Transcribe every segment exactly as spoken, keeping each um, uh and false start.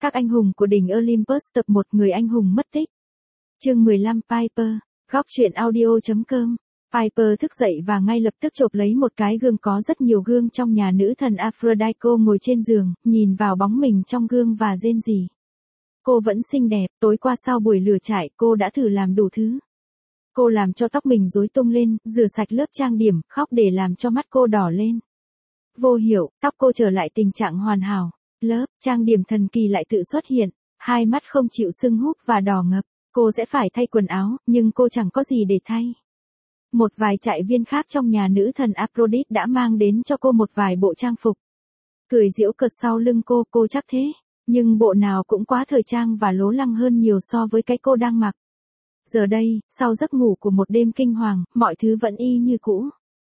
Các anh hùng của đỉnh Olympus tập một người anh hùng mất tích. Chương mười lăm Piper, góc truyện audio chấm com. Piper thức dậy và ngay lập tức chộp lấy một cái gương có rất nhiều gương trong nhà nữ thần Aphrodite. Cô ngồi trên giường, nhìn vào bóng mình trong gương và rên rỉ. Cô vẫn xinh đẹp, tối qua sau buổi lửa trại cô đã thử làm đủ thứ. Cô làm cho tóc mình rối tung lên, rửa sạch lớp trang điểm, khóc để làm cho mắt cô đỏ lên. Vô hiệu, tóc cô trở lại tình trạng hoàn hảo. Lớp trang điểm thần kỳ lại tự xuất hiện, hai mắt không chịu sưng húp và đỏ ngập. Cô sẽ phải thay quần áo, nhưng cô chẳng có gì để thay. Một vài trại viên khác trong nhà nữ thần Aphrodite đã mang đến cho cô một vài bộ trang phục. Cười giễu cợt sau lưng cô, cô chắc thế. Nhưng bộ nào cũng quá thời trang và lố lăng hơn nhiều so với cái cô đang mặc. Giờ đây, sau giấc ngủ của một đêm kinh hoàng, mọi thứ vẫn y như cũ.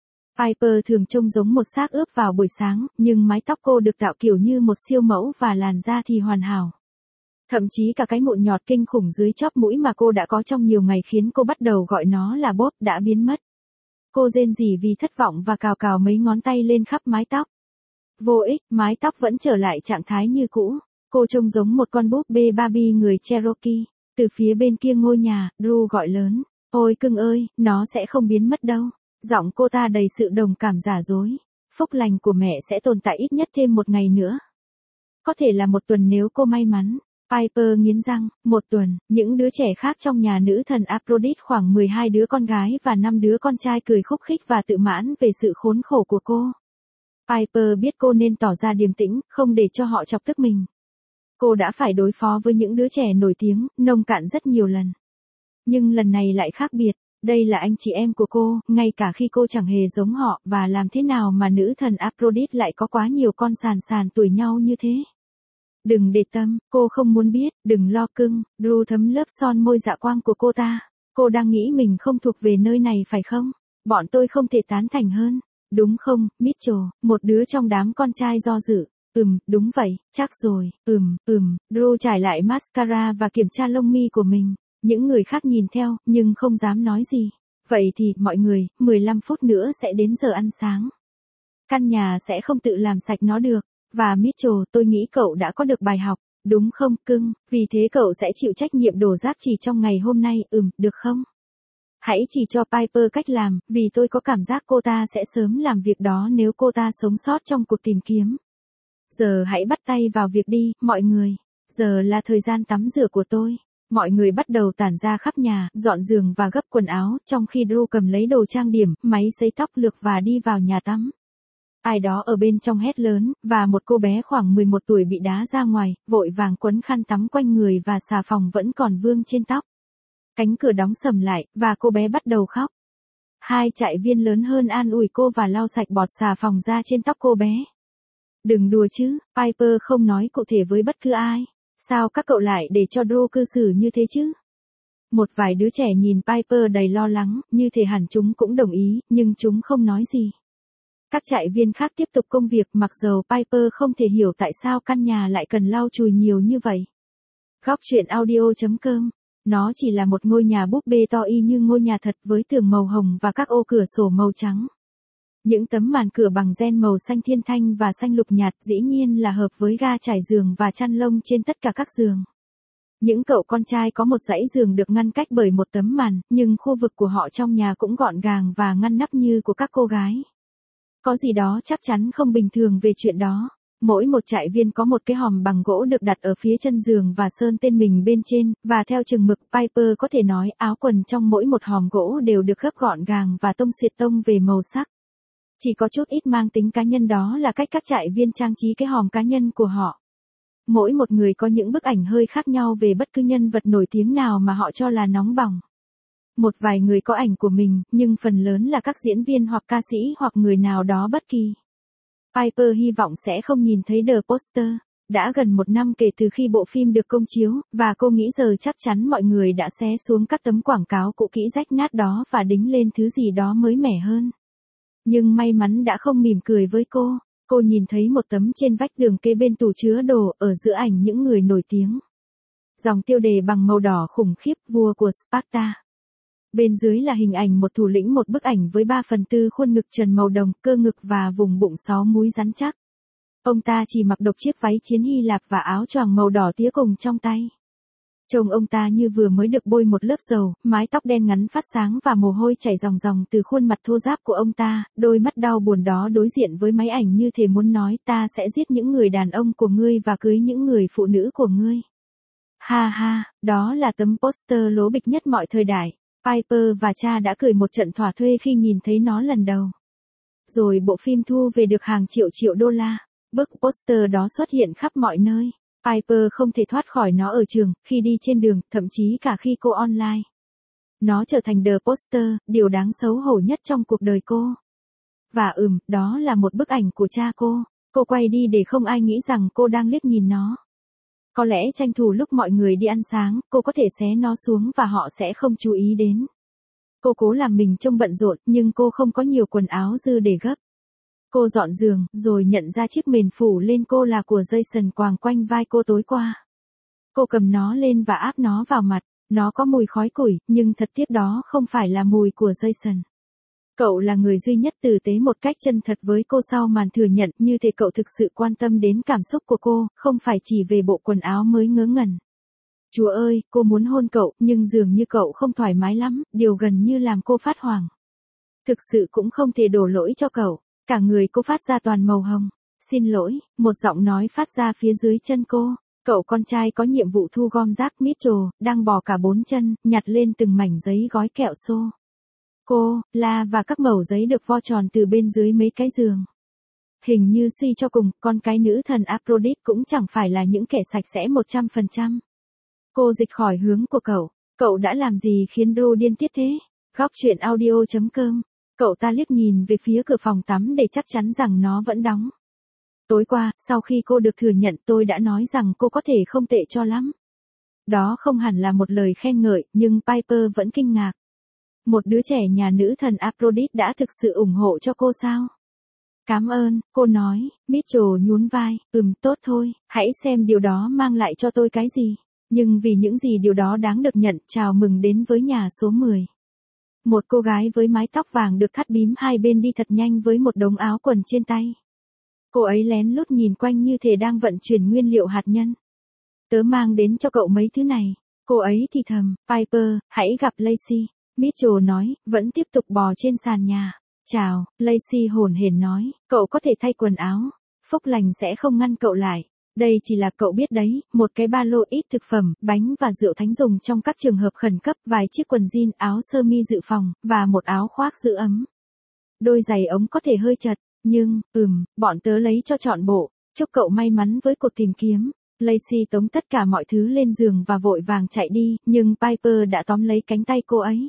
Piper thường trông giống một xác ướp vào buổi sáng, nhưng mái tóc cô được tạo kiểu như một siêu mẫu và làn da thì hoàn hảo. Thậm chí cả cái mụn nhọt kinh khủng dưới chóp mũi mà cô đã có trong nhiều ngày khiến cô bắt đầu gọi nó là bốt đã biến mất. Cô rên rỉ vì thất vọng và cào cào mấy ngón tay lên khắp mái tóc. Vô ích, mái tóc vẫn trở lại trạng thái như cũ. Cô trông giống một con búp bê Barbie người Cherokee. Từ phía bên kia ngôi nhà, Drew gọi lớn. Ôi cưng ơi, nó sẽ không biến mất đâu. Giọng cô ta đầy sự đồng cảm giả dối. Phúc lành của mẹ sẽ tồn tại ít nhất thêm một ngày nữa. Có thể là một tuần nếu cô may mắn. Piper nghiến răng, một tuần, những đứa trẻ khác trong nhà nữ thần Aphrodite khoảng mười hai đứa con gái và năm đứa con trai cười khúc khích và tự mãn về sự khốn khổ của cô. Piper biết cô nên tỏ ra điềm tĩnh, không để cho họ chọc tức mình. Cô đã phải đối phó với những đứa trẻ nổi tiếng, nông cạn rất nhiều lần. Nhưng lần này lại khác biệt, đây là anh chị em của cô, ngay cả khi cô chẳng hề giống họ, và làm thế nào mà nữ thần Aphrodite lại có quá nhiều con sàn sàn tuổi nhau như thế? Đừng để tâm, cô không muốn biết, đừng lo cưng. Drew thấm lớp son môi dạ quang của cô ta. Cô đang nghĩ mình không thuộc về nơi này phải không? Bọn tôi không thể tán thành hơn. Đúng không, Mitchell, một đứa trong đám con trai do dự. Ừm, đúng vậy, chắc rồi, ừm, ừm. Drew trải lại mascara và kiểm tra lông mi của mình. Những người khác nhìn theo, nhưng không dám nói gì. Vậy thì, mọi người, mười lăm phút nữa sẽ đến giờ ăn sáng. Căn nhà sẽ không tự làm sạch nó được. Và Mitchell, tôi nghĩ cậu đã có được bài học, đúng không, cưng? Vì thế cậu sẽ chịu trách nhiệm đổ rác chỉ trong ngày hôm nay, ừm, được không? Hãy chỉ cho Piper cách làm, vì tôi có cảm giác cô ta sẽ sớm làm việc đó nếu cô ta sống sót trong cuộc tìm kiếm. Giờ hãy bắt tay vào việc đi, mọi người. Giờ là thời gian tắm rửa của tôi. Mọi người bắt đầu tản ra khắp nhà, dọn giường và gấp quần áo, trong khi Drew cầm lấy đồ trang điểm, máy sấy tóc lược và đi vào nhà tắm. Ai đó ở bên trong hét lớn, và một cô bé khoảng mười một tuổi bị đá ra ngoài, vội vàng quấn khăn tắm quanh người và xà phòng vẫn còn vương trên tóc. Cánh cửa đóng sầm lại, và cô bé bắt đầu khóc. Hai trại viên lớn hơn an ủi cô và lau sạch bọt xà phòng ra trên tóc cô bé. Đừng đùa chứ, Piper không nói cụ thể với bất cứ ai. Sao các cậu lại để cho Drew cư xử như thế chứ? Một vài đứa trẻ nhìn Piper đầy lo lắng, như thể hẳn chúng cũng đồng ý, nhưng chúng không nói gì. Các trại viên khác tiếp tục công việc mặc dầu Piper không thể hiểu tại sao căn nhà lại cần lau chùi nhiều như vậy. Góc truyện audio chấm com. Nó chỉ là một ngôi nhà búp bê to y như ngôi nhà thật với tường màu hồng và các ô cửa sổ màu trắng. Những tấm màn cửa bằng ren màu xanh thiên thanh và xanh lục nhạt dĩ nhiên là hợp với ga trải giường và chăn lông trên tất cả các giường. Những cậu con trai có một dãy giường được ngăn cách bởi một tấm màn, nhưng khu vực của họ trong nhà cũng gọn gàng và ngăn nắp như của các cô gái. Có gì đó chắc chắn không bình thường về chuyện đó. Mỗi một trại viên có một cái hòm bằng gỗ được đặt ở phía chân giường và sơn tên mình bên trên, và theo chừng mực Piper có thể nói áo quần trong mỗi một hòm gỗ đều được gấp gọn gàng và tông xuyệt tông về màu sắc. Chỉ có chút ít mang tính cá nhân, đó là cách các trại viên trang trí cái hòm cá nhân của họ. Mỗi một người có những bức ảnh hơi khác nhau về bất cứ nhân vật nổi tiếng nào mà họ cho là nóng bỏng. Một vài người có ảnh của mình, nhưng phần lớn là các diễn viên hoặc ca sĩ hoặc người nào đó bất kỳ. Piper hy vọng sẽ không nhìn thấy The Poster. Đã gần một năm kể từ khi bộ phim được công chiếu, và cô nghĩ giờ chắc chắn mọi người đã xé xuống các tấm quảng cáo cũ kỹ rách nát đó và đính lên thứ gì đó mới mẻ hơn. Nhưng may mắn đã không mỉm cười với cô. Cô nhìn thấy một tấm trên vách tường kế bên tủ chứa đồ, ở giữa ảnh những người nổi tiếng. Dòng tiêu đề bằng màu đỏ khủng khiếp, vua của Sparta. Bên dưới là hình ảnh một thủ lĩnh, một bức ảnh với ba phần tư khuôn ngực trần màu đồng, cơ ngực và vùng bụng sáu múi rắn chắc. Ông ta chỉ mặc độc chiếc váy chiến Hy Lạp và áo choàng màu đỏ tía cùng trong tay. Trông ông ta như vừa mới được bôi một lớp dầu, mái tóc đen ngắn phát sáng và mồ hôi chảy ròng ròng từ khuôn mặt thô ráp của ông ta, đôi mắt đau buồn đó đối diện với máy ảnh như thể muốn nói ta sẽ giết những người đàn ông của ngươi và cưới những người phụ nữ của ngươi. Ha ha, đó là tấm poster lố bịch nhất mọi thời đại. Piper và cha đã cười một trận thỏa thuê khi nhìn thấy nó lần đầu. Rồi bộ phim thu về được hàng triệu triệu đô la. Bức poster đó xuất hiện khắp mọi nơi. Piper không thể thoát khỏi nó ở trường, khi đi trên đường, thậm chí cả khi cô online. Nó trở thành the poster, điều đáng xấu hổ nhất trong cuộc đời cô. Và ừm, đó là một bức ảnh của cha cô. Cô quay đi để không ai nghĩ rằng cô đang liếc nhìn nó. Có lẽ tranh thủ lúc mọi người đi ăn sáng, cô có thể xé nó xuống và họ sẽ không chú ý đến. Cô cố làm mình trông bận rộn, nhưng cô không có nhiều quần áo dư để gấp. Cô dọn giường, rồi nhận ra chiếc mền phủ lên cô là của Jason quàng quanh vai cô tối qua. Cô cầm nó lên và áp nó vào mặt. Nó có mùi khói củi, nhưng thật tiếc đó không phải là mùi của Jason. Cậu là người duy nhất tử tế một cách chân thật với cô sau màn thừa nhận, như thể cậu thực sự quan tâm đến cảm xúc của cô, không phải chỉ về bộ quần áo mới ngớ ngẩn. Chúa ơi, cô muốn hôn cậu, nhưng dường như cậu không thoải mái lắm, điều gần như làm cô phát hoảng. Thực sự cũng không thể đổ lỗi cho cậu, cả người cô phát ra toàn màu hồng. Xin lỗi, một giọng nói phát ra phía dưới chân cô. Cậu con trai có nhiệm vụ thu gom rác Mitchell, đang bò cả bốn chân, nhặt lên từng mảnh giấy gói kẹo xô. Cô, la và các mẩu giấy được vo tròn từ bên dưới mấy cái giường. Hình như suy cho cùng, con cái nữ thần Aphrodite cũng chẳng phải là những kẻ sạch sẽ một trăm phần trăm. Cô dịch khỏi hướng của cậu. Cậu đã làm gì khiến Drew điên tiết thế? Góc truyện audio chấm com. Cậu ta liếc nhìn về phía cửa phòng tắm để chắc chắn rằng nó vẫn đóng. Tối qua, sau khi cô được thừa nhận tôi đã nói rằng cô có thể không tệ cho lắm. Đó không hẳn là một lời khen ngợi, nhưng Piper vẫn kinh ngạc. Một đứa trẻ nhà nữ thần Aphrodite đã thực sự ủng hộ cho cô sao? Cảm ơn, cô nói. Mitchell nhún vai, ừm tốt thôi, hãy xem điều đó mang lại cho tôi cái gì. Nhưng vì những gì điều đó đáng được nhận, chào mừng đến với nhà số mười. Một cô gái với mái tóc vàng được thắt bím hai bên đi thật nhanh với một đống áo quần trên tay. Cô ấy lén lút nhìn quanh như thể đang vận chuyển nguyên liệu hạt nhân. Tớ mang đến cho cậu mấy thứ này. Cô ấy thì thầm, Piper, hãy gặp Lacey. Mitchell nói, vẫn tiếp tục bò trên sàn nhà. Chào, Lacey hồn hển nói, cậu có thể thay quần áo. Phúc lành sẽ không ngăn cậu lại. Đây chỉ là cậu biết đấy, một cái ba lô ít thực phẩm, bánh và rượu thánh dùng trong các trường hợp khẩn cấp, vài chiếc quần jean, áo sơ mi dự phòng, và một áo khoác giữ ấm. Đôi giày ống có thể hơi chật, nhưng, ừm, bọn tớ lấy cho trọn bộ. Chúc cậu may mắn với cuộc tìm kiếm. Lacey tống tất cả mọi thứ lên giường và vội vàng chạy đi, nhưng Piper đã tóm lấy cánh tay cô ấy.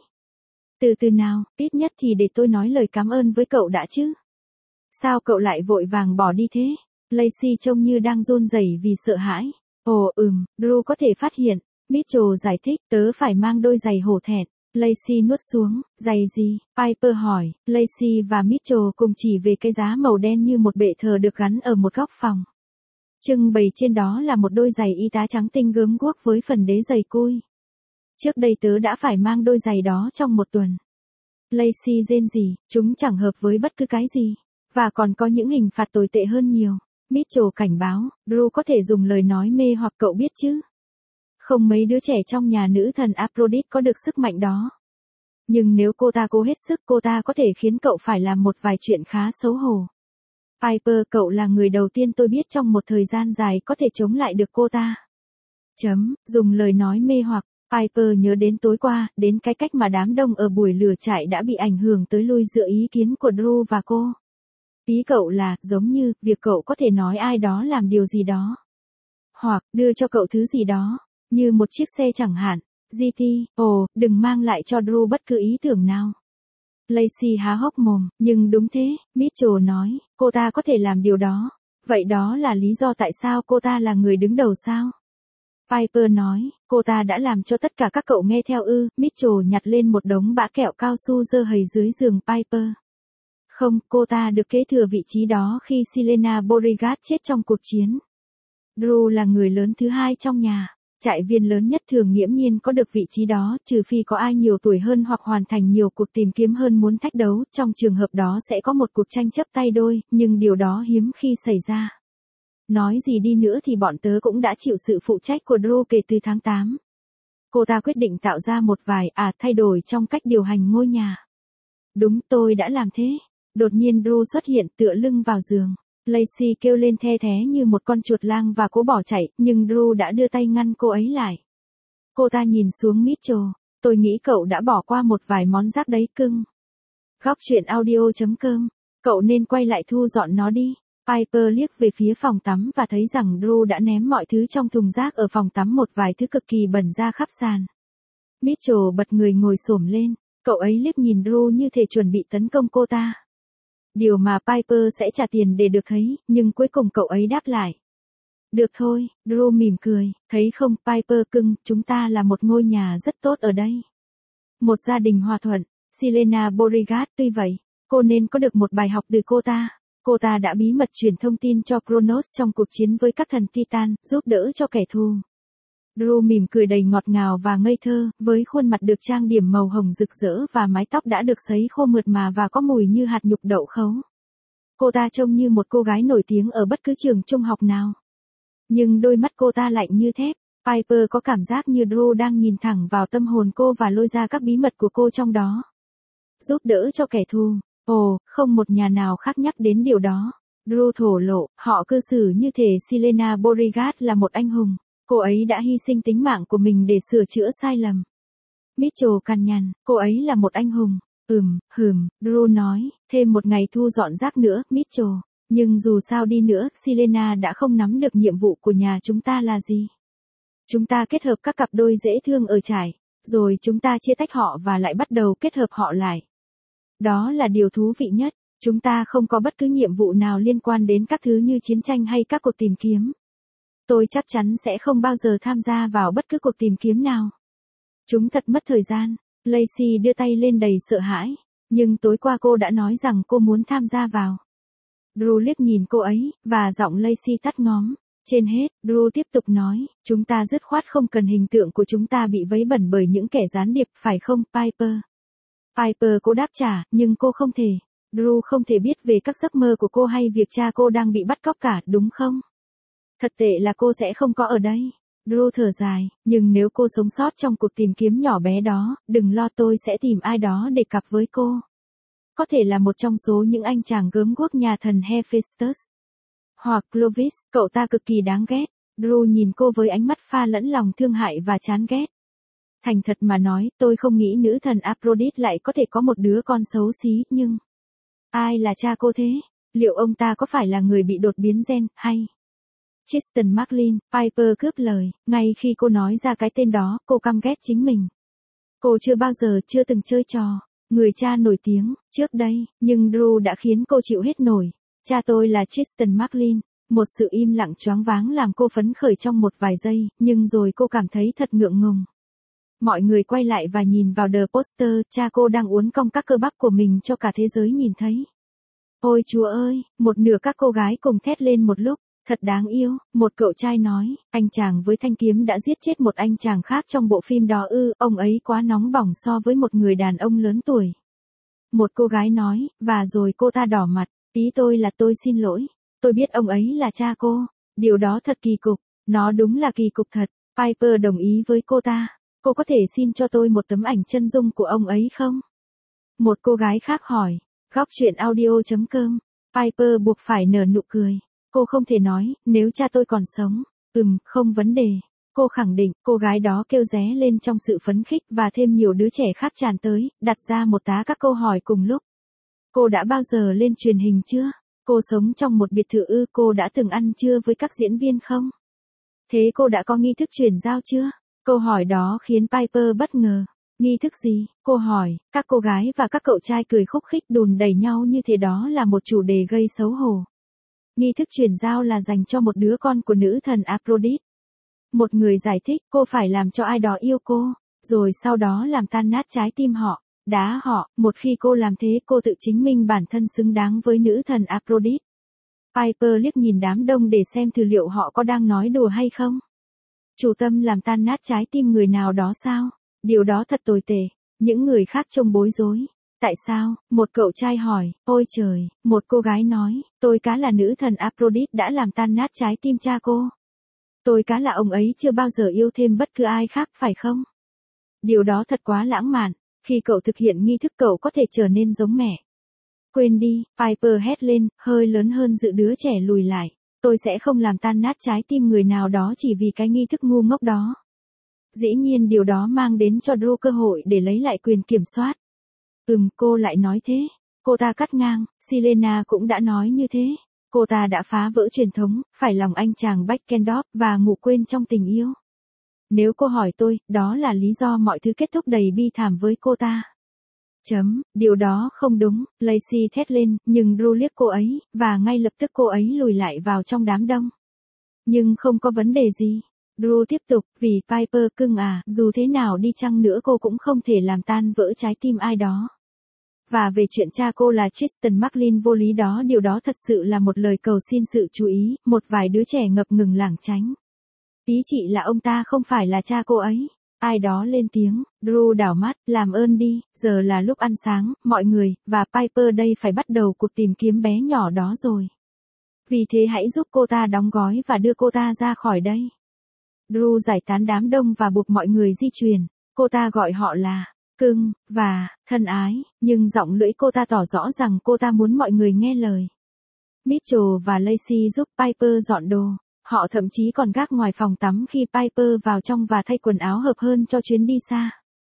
Từ từ nào, ít nhất thì để tôi nói lời cảm ơn với cậu đã chứ. Sao cậu lại vội vàng bỏ đi thế? Lacey trông như đang run rẩy vì sợ hãi. Ồ ừm, Drew có thể phát hiện. Mitchell giải thích, tớ phải mang đôi giày hổ thẹn. Lacey nuốt xuống, giày gì? Piper hỏi. Lacey và Mitchell cùng chỉ về cái giá màu đen như một bệ thờ được gắn ở một góc phòng. Trưng bày trên đó là một đôi giày y tá trắng tinh gớm guốc với phần đế dày cui. Trước đây tớ đã phải mang đôi giày đó trong một tuần. Lacey rên rỉ, chúng chẳng hợp với bất cứ cái gì. Và còn có những hình phạt tồi tệ hơn nhiều. Mitchell cảnh báo, Drew có thể dùng lời nói mê hoặc cậu biết chứ. Không mấy đứa trẻ trong nhà nữ thần Aphrodite có được sức mạnh đó. Nhưng nếu cô ta cố hết sức, cô ta có thể khiến cậu phải làm một vài chuyện khá xấu hổ. Piper, cậu là người đầu tiên tôi biết trong một thời gian dài có thể chống lại được cô ta. Chấm, dùng lời nói mê hoặc. Piper nhớ đến tối qua, đến cái cách mà đám đông ở buổi lửa trại đã bị ảnh hưởng tới lui giữa ý kiến của Drew và cô. Ý cậu là, giống như, việc cậu có thể nói ai đó làm điều gì đó. Hoặc, đưa cho cậu thứ gì đó, như một chiếc xe chẳng hạn. giê tê, ồ, đừng mang lại cho Drew bất cứ ý tưởng nào. Lacey há hốc mồm, nhưng đúng thế, Mitchell nói, cô ta có thể làm điều đó. Vậy đó là lý do tại sao cô ta là người đứng đầu sao? Piper nói, cô ta đã làm cho tất cả các cậu nghe theo ư. Mitchell nhặt lên một đống bã kẹo cao su dơ hầy dưới giường Piper. Không, cô ta được kế thừa vị trí đó khi Selena Beauregard chết trong cuộc chiến. Drew là người lớn thứ hai trong nhà. Trại viên lớn nhất thường nghiễm nhiên có được vị trí đó, trừ phi có ai nhiều tuổi hơn hoặc hoàn thành nhiều cuộc tìm kiếm hơn muốn thách đấu. Trong trường hợp đó sẽ có một cuộc tranh chấp tay đôi, nhưng điều đó hiếm khi xảy ra. nói gì đi nữa thì bọn tớ cũng đã chịu sự phụ trách của Drew kể từ tháng tám. Cô ta quyết định tạo ra một vài, à, thay đổi trong cách điều hành ngôi nhà. Đúng, tôi đã làm thế. Đột nhiên Drew xuất hiện tựa lưng vào giường. Lacey kêu lên the thé như một con chuột lang và cố bỏ chạy, nhưng Drew đã đưa tay ngăn cô ấy lại. Cô ta nhìn xuống Mitchell. Tôi nghĩ cậu đã bỏ qua một vài món rác đấy cưng. Góc chuyện audio chấm com. Cậu nên quay lại thu dọn nó đi. Piper liếc về phía phòng tắm và thấy rằng Drew đã ném mọi thứ trong thùng rác ở phòng tắm, một vài thứ cực kỳ bẩn ra khắp sàn. Mitchell bật người ngồi xổm lên. Cậu ấy liếc nhìn Drew như thể chuẩn bị tấn công cô ta. Điều mà Piper sẽ trả tiền để được thấy, nhưng cuối cùng cậu ấy đáp lại. Được thôi, Drew mỉm cười, thấy không Piper cưng, chúng ta là một ngôi nhà rất tốt ở đây. Một gia đình hòa thuận, Selena Beauregard. Tuy vậy, cô nên có được một bài học từ cô ta. Cô ta đã bí mật truyền thông tin cho Kronos trong cuộc chiến với các thần Titan, giúp đỡ cho kẻ thù. Drew mỉm cười đầy ngọt ngào và ngây thơ, với khuôn mặt được trang điểm màu hồng rực rỡ và mái tóc đã được sấy khô mượt mà và có mùi như hạt nhục đậu khấu. Cô ta trông như một cô gái nổi tiếng ở bất cứ trường trung học nào. Nhưng đôi mắt cô ta lạnh như thép. Piper có cảm giác như Drew đang nhìn thẳng vào tâm hồn cô và lôi ra các bí mật của cô trong đó. Giúp đỡ cho kẻ thù. Ồ, không một nhà nào khác nhắc đến điều đó. Drew thổ lộ, họ cư xử như thể Selena Beauregard là một anh hùng. Cô ấy đã hy sinh tính mạng của mình để sửa chữa sai lầm. Mitchell cằn nhằn, cô ấy là một anh hùng. Ừm, hừm, Drew nói, thêm một ngày thu dọn rác nữa, Mitchell. Nhưng dù sao đi nữa, Selena đã không nắm được nhiệm vụ của nhà chúng ta là gì. Chúng ta kết hợp các cặp đôi dễ thương ở trại, rồi chúng ta chia tách họ và lại bắt đầu kết hợp họ lại. Đó là điều thú vị nhất. Chúng ta không có bất cứ nhiệm vụ nào liên quan đến các thứ như chiến tranh hay các cuộc tìm kiếm. Tôi chắc chắn sẽ không bao giờ tham gia vào bất cứ cuộc tìm kiếm nào. Chúng thật mất thời gian. Lacey đưa tay lên đầy sợ hãi. Nhưng tối qua cô đã nói rằng cô muốn tham gia vào. Drew liếc nhìn cô ấy, và giọng Lacey tắt ngóm. Trên hết, Drew tiếp tục nói, chúng ta dứt khoát không cần hình tượng của chúng ta bị vấy bẩn bởi những kẻ gián điệp, phải không, Piper? Piper cô đáp trả, nhưng cô không thể. Drew không thể biết về các giấc mơ của cô hay việc cha cô đang bị bắt cóc cả, đúng không? Thật tệ là cô sẽ không có ở đây. Drew thở dài, nhưng nếu cô sống sót trong cuộc tìm kiếm nhỏ bé đó, đừng lo, tôi sẽ tìm ai đó để cặp với cô. Có thể là một trong số những anh chàng gớm ghuốc nhà thần Hephaestus. Hoặc Clovis, cậu ta cực kỳ đáng ghét. Drew nhìn cô với ánh mắt pha lẫn lòng thương hại và chán ghét. Thành thật mà nói, tôi không nghĩ nữ thần Aphrodite lại có thể có một đứa con xấu xí, nhưng... Ai là cha cô thế? Liệu ông ta có phải là người bị đột biến gen, hay... Tristan Macklin, Piper cướp lời, ngay khi cô nói ra cái tên đó, cô căm ghét chính mình. Cô chưa bao giờ chưa từng chơi trò, người cha nổi tiếng, trước đây, nhưng Drew đã khiến cô chịu hết nổi. Cha tôi là Tristan Macklin. Một sự im lặng choáng váng làm cô phấn khởi trong một vài giây, nhưng rồi cô cảm thấy thật ngượng ngùng. Mọi người quay lại và nhìn vào The Poster, cha cô đang uốn cong các cơ bắp của mình cho cả thế giới nhìn thấy. Ôi Chúa ơi, một nửa các cô gái cùng thét lên một lúc. Thật đáng yêu, một cậu trai nói, anh chàng với thanh kiếm đã giết chết một anh chàng khác trong bộ phim đó ư, ông ấy quá nóng bỏng so với một người đàn ông lớn tuổi. Một cô gái nói, và rồi cô ta đỏ mặt, ý tôi là tôi xin lỗi, tôi biết ông ấy là cha cô, điều đó thật kỳ cục, nó đúng là kỳ cục thật, Piper đồng ý với cô ta, cô có thể xin cho tôi một tấm ảnh chân dung của ông ấy không? Một cô gái khác hỏi, góc chuyện audio chấm com, Piper buộc phải nở nụ cười. Cô không thể nói, nếu cha tôi còn sống. Ừm, không vấn đề. Cô khẳng định, cô gái đó kêu ré lên trong sự phấn khích và thêm nhiều đứa trẻ khác tràn tới, đặt ra một tá các câu hỏi cùng lúc. Cô đã bao giờ lên truyền hình chưa? Cô sống trong một biệt thự ư? Cô đã từng ăn trưa với các diễn viên không? Thế cô đã có nghi thức truyền giao chưa? Câu hỏi đó khiến Piper bất ngờ. Nghi thức gì? Cô hỏi, các cô gái và các cậu trai cười khúc khích đùn đẩy nhau như thế, đó là một chủ đề gây xấu hổ. Nghi thức truyền giao là dành cho một đứa con của nữ thần Aphrodite. Một người giải thích, cô phải làm cho ai đó yêu cô, rồi sau đó làm tan nát trái tim họ, đá họ, một khi cô làm thế cô tự chứng minh bản thân xứng đáng với nữ thần Aphrodite. Piper liếc nhìn đám đông để xem thử liệu họ có đang nói đùa hay không. Chủ tâm làm tan nát trái tim người nào đó sao? Điều đó thật tồi tệ. Những người khác trông bối rối. tại sao? Một cậu trai hỏi, ôi trời, một cô gái nói, tôi cá là nữ thần Aphrodite đã làm tan nát trái tim cha cô. Tôi cá là ông ấy chưa bao giờ yêu thêm bất cứ ai khác phải không? Điều đó thật quá lãng mạn, khi cậu thực hiện nghi thức cậu có thể trở nên giống mẹ. Quên đi, Piper hét lên, hơi lớn hơn dự đứa trẻ lùi lại. Tôi sẽ không làm tan nát trái tim người nào đó chỉ vì cái nghi thức ngu ngốc đó. Dĩ nhiên điều đó mang đến cho Drew cơ hội để lấy lại quyền kiểm soát. Ừm, cô lại nói thế. Cô ta cắt ngang, Selena cũng đã nói như thế. Cô ta đã phá vỡ truyền thống, phải lòng anh chàng Beckendorf và ngủ quên trong tình yêu. Nếu cô hỏi tôi, đó là lý do mọi thứ kết thúc đầy bi thảm với cô ta. Chấm, điều đó không đúng, Lacey thét lên, nhưng Drew liếc cô ấy, và ngay lập tức cô ấy lùi lại vào trong đám đông. Nhưng không có vấn đề gì. Drew tiếp tục, vì Piper cưng à, dù thế nào đi chăng nữa cô cũng không thể làm tan vỡ trái tim ai đó. Và về chuyện cha cô là Tristan Macklin vô lý đó, điều đó thật sự là một lời cầu xin sự chú ý, một vài đứa trẻ ngập ngừng lảng tránh. Ý chị là ông ta không phải là cha cô ấy. Ai đó lên tiếng, Drew đảo mắt, làm ơn đi, giờ là lúc ăn sáng, mọi người, và Piper đây phải bắt đầu cuộc tìm kiếm bé nhỏ đó rồi. Vì thế hãy giúp cô ta đóng gói và đưa cô ta ra khỏi đây. Drew giải tán đám đông và buộc mọi người di chuyển. Cô ta gọi họ là cưng và thân ái, nhưng giọng lưỡi cô ta tỏ rõ rằng cô ta muốn mọi người nghe lời. Mitchell và Lacey giúp Piper dọn đồ. Họ thậm chí còn gác ngoài phòng tắm khi Piper vào trong và thay quần áo hợp hơn cho chuyến đi xa.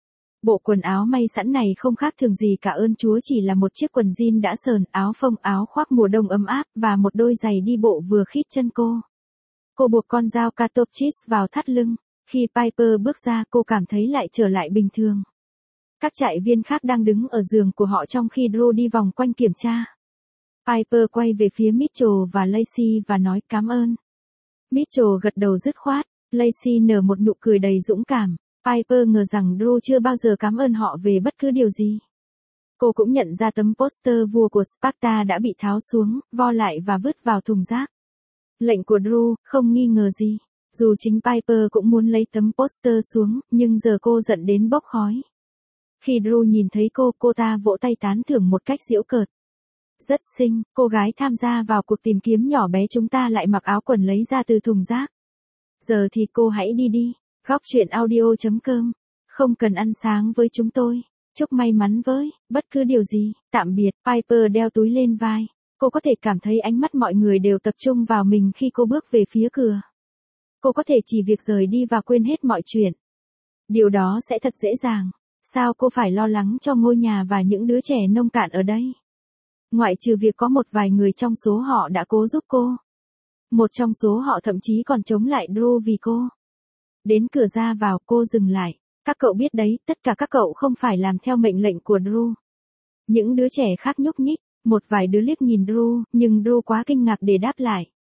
Bộ quần áo may sẵn này không khác thường gì cả ơn Chúa, chỉ là một chiếc quần jean đã sờn, áo phông, áo khoác mùa đông ấm áp và một đôi giày đi bộ vừa khít chân cô. Cô buộc con dao Catopsis vào thắt lưng. Khi Piper bước ra, cô cảm thấy lại trở lại bình thường. Các trại viên khác đang đứng ở giường của họ trong khi Drew đi vòng quanh kiểm tra. Piper quay về phía Mitchell và Lacey và nói cảm ơn. Mitchell gật đầu dứt khoát, Lacey nở một nụ cười đầy dũng cảm. Piper ngờ rằng Drew chưa bao giờ cảm ơn họ về bất cứ điều gì. Cô cũng nhận ra tấm poster vua của Sparta đã bị tháo xuống, vo lại và vứt vào thùng rác. Lệnh của Drew, không nghi ngờ gì. Dù chính Piper cũng muốn lấy tấm poster xuống, nhưng giờ cô giận đến bốc khói. Khi Drew nhìn thấy cô, cô ta vỗ tay tán thưởng một cách giễu cợt. Rất xinh, cô gái tham gia vào cuộc tìm kiếm nhỏ bé chúng ta lại mặc áo quần lấy ra từ thùng rác. Giờ thì cô hãy đi đi. Góc truyện audio chấm com. Không cần ăn sáng với chúng tôi. Chúc may mắn với bất cứ điều gì. Tạm biệt. Piper đeo túi lên vai. Cô có thể cảm thấy ánh mắt mọi người đều tập trung vào mình khi cô bước về phía cửa. Cô có thể chỉ việc rời đi và quên hết mọi chuyện. Điều đó sẽ thật dễ dàng. Sao cô phải lo lắng cho ngôi nhà và những đứa trẻ nông cạn ở đây? Ngoại trừ việc có một vài người trong số họ đã cố giúp cô. Một trong số họ thậm chí còn chống lại Drew vì cô. Đến cửa ra vào, cô dừng lại. Các cậu biết đấy, tất cả các cậu không phải làm theo mệnh lệnh của Drew. Những đứa trẻ khác nhúc nhích, một vài đứa liếc nhìn Drew, nhưng Drew quá kinh ngạc để đáp lại.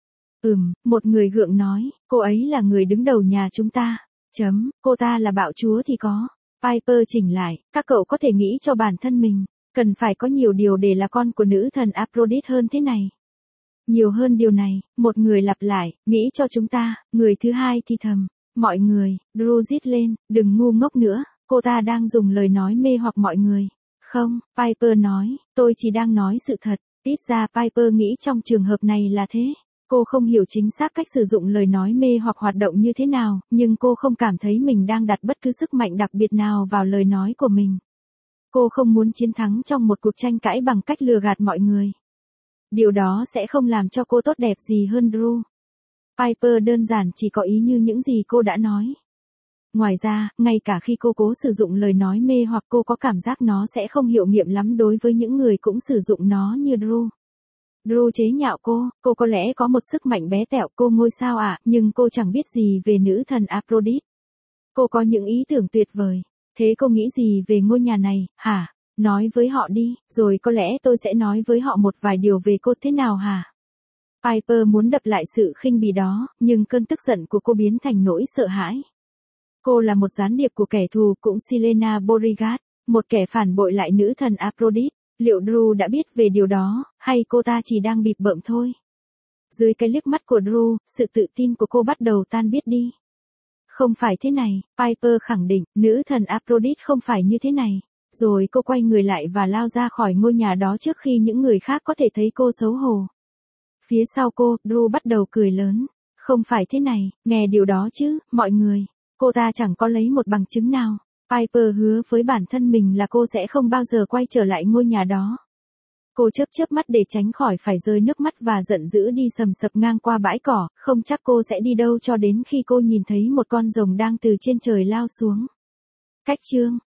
Ừm, một người gượng nói, cô ấy là người đứng đầu nhà chúng ta. Chấm, cô ta là bạo chúa thì có. Piper chỉnh lại, các cậu có thể nghĩ cho bản thân mình. Cần phải có nhiều điều để là con của nữ thần Aphrodite hơn thế này. Nhiều hơn điều này, một người lặp lại, nghĩ cho chúng ta, người thứ hai thì thầm. Mọi người, Drew rít lên, đừng ngu ngốc nữa, cô ta đang dùng lời nói mê hoặc mọi người. Không, Piper nói, tôi chỉ đang nói sự thật, ít ra Piper nghĩ trong trường hợp này là thế. Cô không hiểu chính xác cách sử dụng lời nói mê hoặc hoạt động như thế nào, nhưng cô không cảm thấy mình đang đặt bất cứ sức mạnh đặc biệt nào vào lời nói của mình. Cô không muốn chiến thắng trong một cuộc tranh cãi bằng cách lừa gạt mọi người. Điều đó sẽ không làm cho cô tốt đẹp gì hơn Drew. Piper đơn giản chỉ có ý như những gì cô đã nói. Ngoài ra, ngay cả khi cô cố sử dụng lời nói mê hoặc cô có cảm giác nó sẽ không hiệu nghiệm lắm đối với những người cũng sử dụng nó như Drew. Drew chế nhạo cô, cô có lẽ có một sức mạnh bé tẹo, cô ngôi sao ạ, à, nhưng cô chẳng biết gì về nữ thần Aphrodite. Cô có những ý tưởng tuyệt vời. Thế cô nghĩ gì về ngôi nhà này, hả? Nói với họ đi, rồi có lẽ tôi sẽ nói với họ một vài điều về cô thế nào hả? Piper muốn đập lại sự khinh bỉ đó, nhưng cơn tức giận của cô biến thành nỗi sợ hãi. Cô là một gián điệp của kẻ thù, cũng Selena Beauregard, một kẻ phản bội lại nữ thần Aphrodite. Liệu Drew đã biết về điều đó, hay cô ta chỉ đang bịp bợm thôi? Dưới cái liếc mắt của Drew, sự tự tin của cô bắt đầu tan biết đi. Không phải thế này, Piper khẳng định, nữ thần Aphrodite không phải như thế này. Rồi cô quay người lại và lao ra khỏi ngôi nhà đó trước khi những người khác có thể thấy cô xấu hổ. Phía sau cô, Drew bắt đầu cười lớn. Không phải thế này, nghe điều đó chứ, mọi người. Cô ta chẳng có lấy một bằng chứng nào. Piper hứa với bản thân mình là cô sẽ không bao giờ quay trở lại ngôi nhà đó. Cô chớp chớp mắt để tránh khỏi phải rơi nước mắt và giận dữ đi sầm sập ngang qua bãi cỏ, không chắc cô sẽ đi đâu cho đến khi cô nhìn thấy một con rồng đang từ trên trời lao xuống. Cách chương